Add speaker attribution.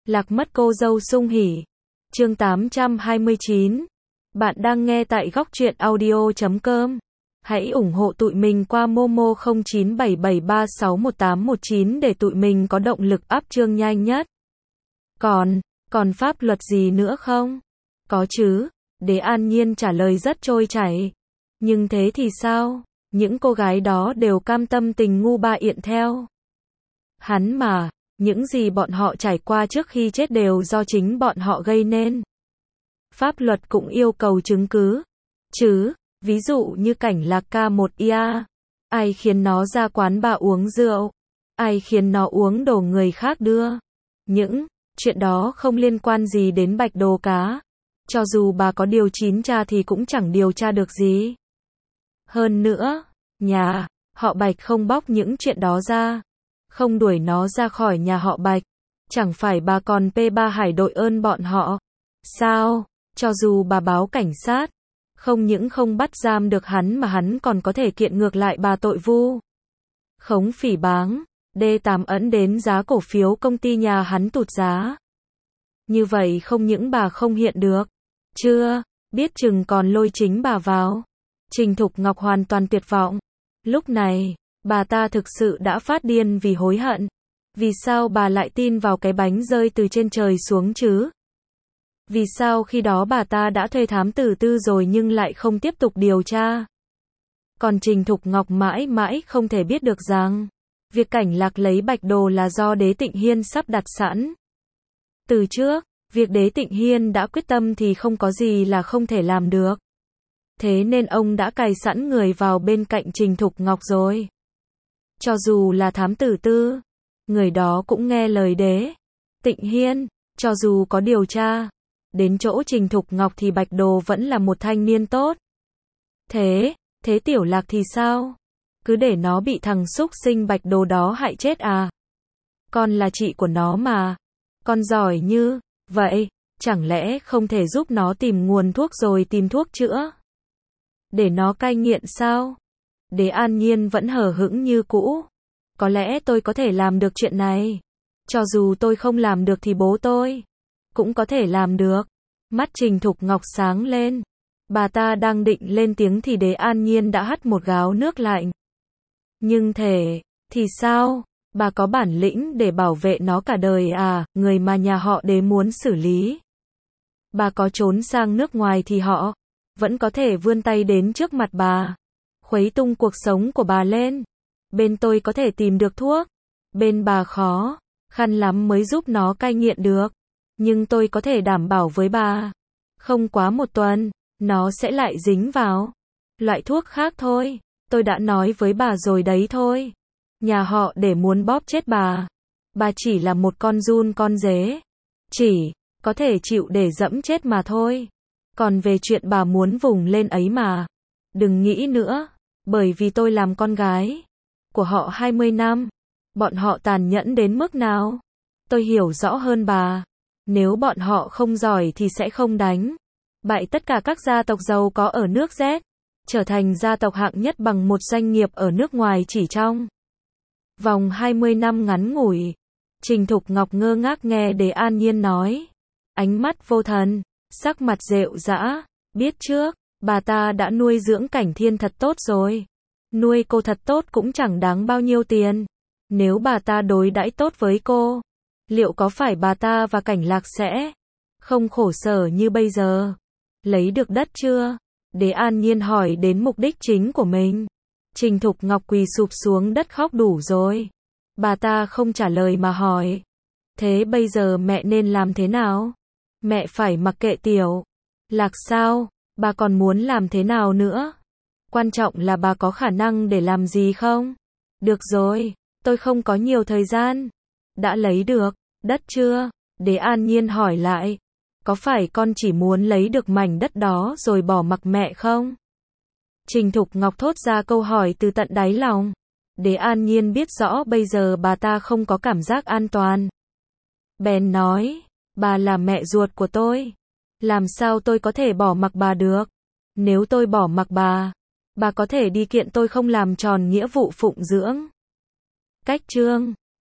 Speaker 1: Lạc mất cô dâu sung hỉ. Chương 829. Bạn đang nghe tại góc truyện audio.com. Hãy ủng hộ tụi mình qua Momo 0977361819 để tụi mình có động lực up chương nhanh nhất. Còn pháp luật gì nữa không? Có chứ, Đế An Nhiên trả lời rất trôi chảy. Nhưng thế thì sao? Những cô gái đó đều cam tâm tình ngu ba yện theo hắn mà, những gì bọn họ trải qua trước khi chết đều do chính bọn họ gây nên. Pháp luật cũng yêu cầu chứng cứ, chứ, ví dụ như Cảnh Lạc ca một ia, ai khiến nó ra quán bar uống rượu, ai khiến nó uống đồ người khác đưa. Những chuyện đó không liên quan gì đến Bạch Đồ Cá. Cho dù bà có điều chín tra thì cũng chẳng điều tra được gì. Hơn nữa, nhà họ Bạch không bóc những chuyện đó ra, không đuổi nó ra khỏi nhà họ Bạch, chẳng phải bà còn P3 Hải đội ơn bọn họ sao? Cho dù bà báo cảnh sát, không những không bắt giam được hắn mà hắn còn có thể kiện ngược lại bà tội vu khống phỉ báng. D8 ẩn đến giá cổ phiếu công ty nhà hắn tụt giá. Như vậy không những bà không hiện được, chưa biết chừng còn lôi chính bà vào. Trình Thục Ngọc hoàn toàn tuyệt vọng. Lúc này, bà ta thực sự đã phát điên vì hối hận. Vì sao bà lại tin vào cái bánh rơi từ trên trời xuống chứ? Vì sao khi đó bà ta đã thuê thám tử tư rồi nhưng lại không tiếp tục điều tra? Còn Trình Thục Ngọc mãi mãi không thể biết được rằng việc Cảnh Lạc lấy Bạch Đồ là do Đế Tịnh Hiên sắp đặt sẵn. Từ trước, việc Đế Tịnh Hiên đã quyết tâm thì không có gì là không thể làm được. Thế nên ông đã cài sẵn người vào bên cạnh Trình Thục Ngọc rồi. Cho dù là thám tử tư, người đó cũng nghe lời Đế Tịnh Hiên. Cho dù có điều tra đến chỗ Trình Thục Ngọc thì Bạch Đồ vẫn là một thanh niên tốt. Thế Tiểu Lạc thì sao? Cứ để nó bị thằng xúc sinh Bạch Đồ đó hại chết à? Con là chị của nó mà. Con giỏi như vậy, chẳng lẽ không thể giúp nó tìm nguồn thuốc rồi tìm thuốc chữa để nó cai nghiện sao? Đế An Nhiên vẫn hờ hững như cũ. Có lẽ tôi có thể làm được chuyện này. Cho dù tôi không làm được thì bố tôi cũng có thể làm được. Mắt Trình Thục Ngọc sáng lên. Bà ta đang định lên tiếng thì Đế An Nhiên đã hắt một gáo nước lạnh. Nhưng thì sao? Bà có bản lĩnh để bảo vệ nó cả đời à? Người mà nhà họ Đế muốn xử lý, bà có trốn sang nước ngoài thì họ vẫn có thể vươn tay đến trước mặt bà, khuấy tung cuộc sống của bà lên. Bên tôi có thể tìm được thuốc, bên bà khó khăn lắm mới giúp nó cai nghiện được. Nhưng tôi có thể đảm bảo với bà, không quá một tuần, nó sẽ lại dính vào loại thuốc khác thôi. Tôi đã nói với bà rồi đấy thôi. Nhà họ Để muốn bóp chết bà. Bà chỉ là một con giun con dế, chỉ có thể chịu để dẫm chết mà thôi. Còn về chuyện bà muốn vùng lên ấy mà, đừng nghĩ nữa. Bởi vì tôi làm con gái của họ 20 năm. Bọn họ tàn nhẫn đến mức nào, tôi hiểu rõ hơn bà. Nếu bọn họ không giỏi thì sẽ không đánh bại tất cả các gia tộc giàu có ở nước Z, trở thành gia tộc hạng nhất bằng một doanh nghiệp ở nước ngoài chỉ trong vòng 20 năm ngắn ngủi. Trình Thục Ngọc ngơ ngác nghe Đế An Nhiên nói, ánh mắt vô thần, sắc mặt rệu rã. Biết trước, bà ta đã nuôi dưỡng Cảnh Thiên thật tốt rồi. Nuôi cô thật tốt cũng chẳng đáng bao nhiêu tiền. Nếu bà ta đối đãi tốt với cô, liệu có phải bà ta và Cảnh Lạc sẽ không khổ sở như bây giờ? Lấy được đất chưa? Đế An Nhiên hỏi đến mục đích chính của mình. Trình Thục Ngọc quỳ sụp xuống đất khóc đủ rồi. Bà ta không trả lời mà hỏi, thế bây giờ mẹ nên làm thế nào? Mẹ phải mặc kệ Tiểu Lạc sao? Bà còn muốn làm thế nào nữa? Quan trọng là bà có khả năng để làm gì không? Được rồi, tôi không có nhiều thời gian. Đã lấy được đất chưa? Đế An Nhiên hỏi lại. Có phải con chỉ muốn lấy được mảnh đất đó rồi bỏ mặc mẹ không? Trình Thục Ngọc thốt ra câu hỏi từ tận đáy lòng. Đế An Nhiên biết rõ bây giờ bà ta không có cảm giác an toàn. Bèn nói, bà là mẹ ruột của tôi. Làm sao tôi có thể bỏ mặc bà được? Nếu tôi bỏ mặc bà có thể đi kiện tôi không làm tròn nghĩa vụ phụng dưỡng. Cách chương